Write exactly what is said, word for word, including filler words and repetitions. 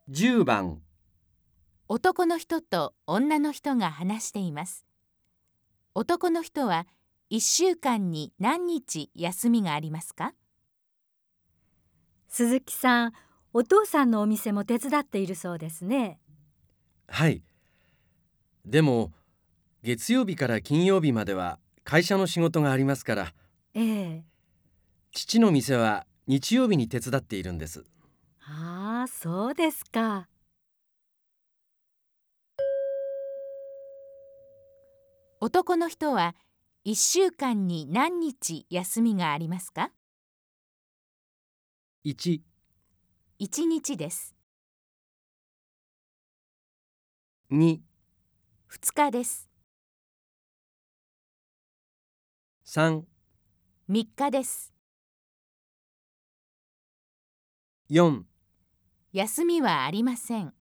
じゅうばん男の人と女の人が話しています。男の人はいっしゅうかんに何日休みがありますか？ 鈴木さん、お父さんのお店も手伝っているそうですね。 はい。でも月曜日から金曜日までは会社の仕事がありますから、 ええ。 父の店は日曜日に手伝っているんです。 ああ、そうですか。 男の人はいっしゅうかんに何日休みがありますか？ いち、 いちにちです。 に、 ふつかです。 さん、 みっかです。 よん休みはありません。